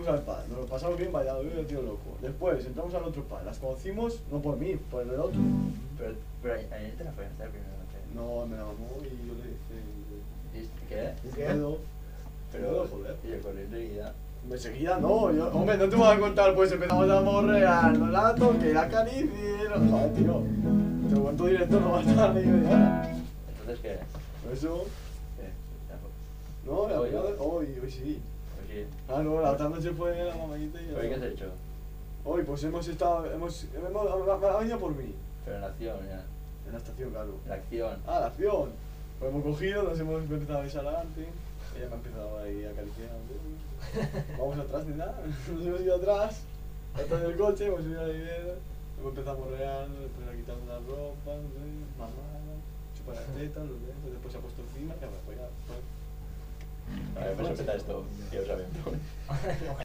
fuimos al pub, nos lo pasamos bien, vaya, tío loco. Después entramos al otro pub, las conocimos, no por mí, por el otro. Pero ayer te la follaste la primera noche. No, me la mamó y yo le dije... ¿Qué? Pero, joder. Y yo corrí enseguida. Enseguida no, yo, hombre, no te voy a contar, pues empezamos a morrear, no la toque, la acaricie, no, joder, tío. Te lo cuento directo, no va a estar ni media hora. ¿Entonces qué? Eso, ¿Qué? no, la Hoy, primera ¿no? hoy sí. Oye, Ah, no, la otra noche fue la mamadita y ya. ¿hoy qué has hecho? Hoy, pues hemos estado, ha venido por mí, Pero en la acción, ya. en la estación, claro. En la acción. Ah, la acción. Pues hemos cogido, nos hemos empezado a besar antes, ella me ha empezado ahí a acariciar. Vamos atrás ni nada, nos hemos ido atrás del coche, hemos subido a la idea, hemos empezado a morrear, después a quitar las ropas, no sé, mamada, chupar las tetas, los dedos, después se ha puesto encima, que me voy a... A ver, pues empezar esto, que os saben.